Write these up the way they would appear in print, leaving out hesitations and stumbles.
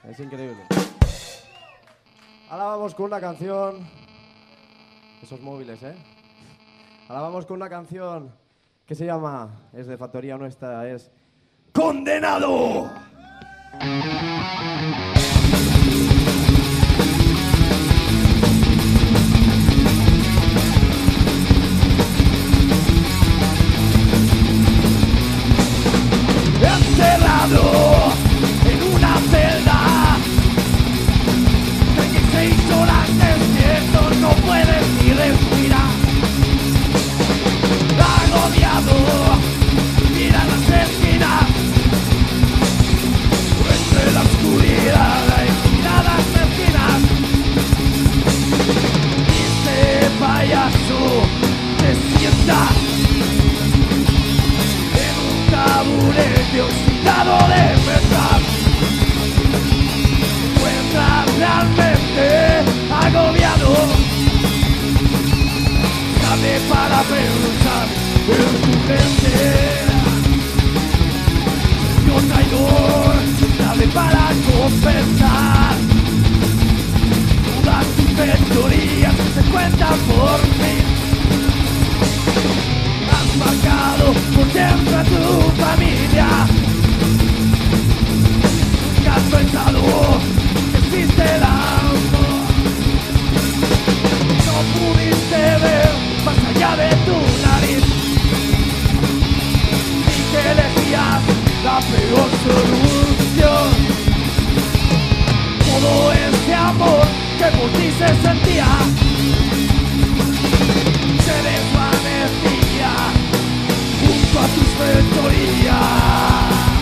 Es increíble. Ahora vamos con una canción... Esos móviles, ¿eh? Ahora vamos con una canción que se llama... Es de Factoría Nuestra, es... ¡Condenado! Encerrado en una celda, 36 horas despierto, no puedes ni respirar. Agobiado, mira las esquinas, entre la oscuridad hay miradas mezquinas. Este payaso te sienta taburete oxidado de metal. Encuentras realmente agobiado, sabe para pensar en tu gente. Yo traidor, sabe para compensar todas tus fechorías que se cuentan por mí. Has marcado por siempre a tu familia. ¿Qué has pensado? Que existe el amor. No pudiste ver más allá de tu nariz, y que elegías la peor solución. Todo ese amor que por ti se sentía se desvanecía junto a tus fechorías.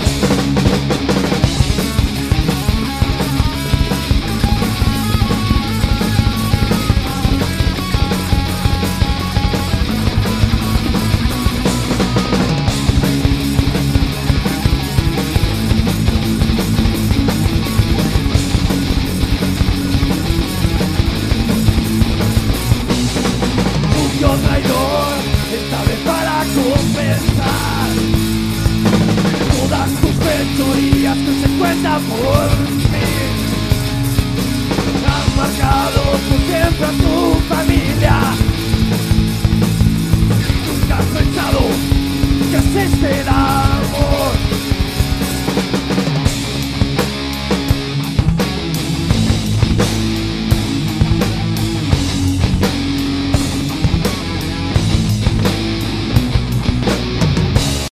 Sucio traidor, esta vez para compensar todas tus fechorías que se cuentan por mí. Has marcado por siempre a tu familia. Nunca has pensado que existe el amor.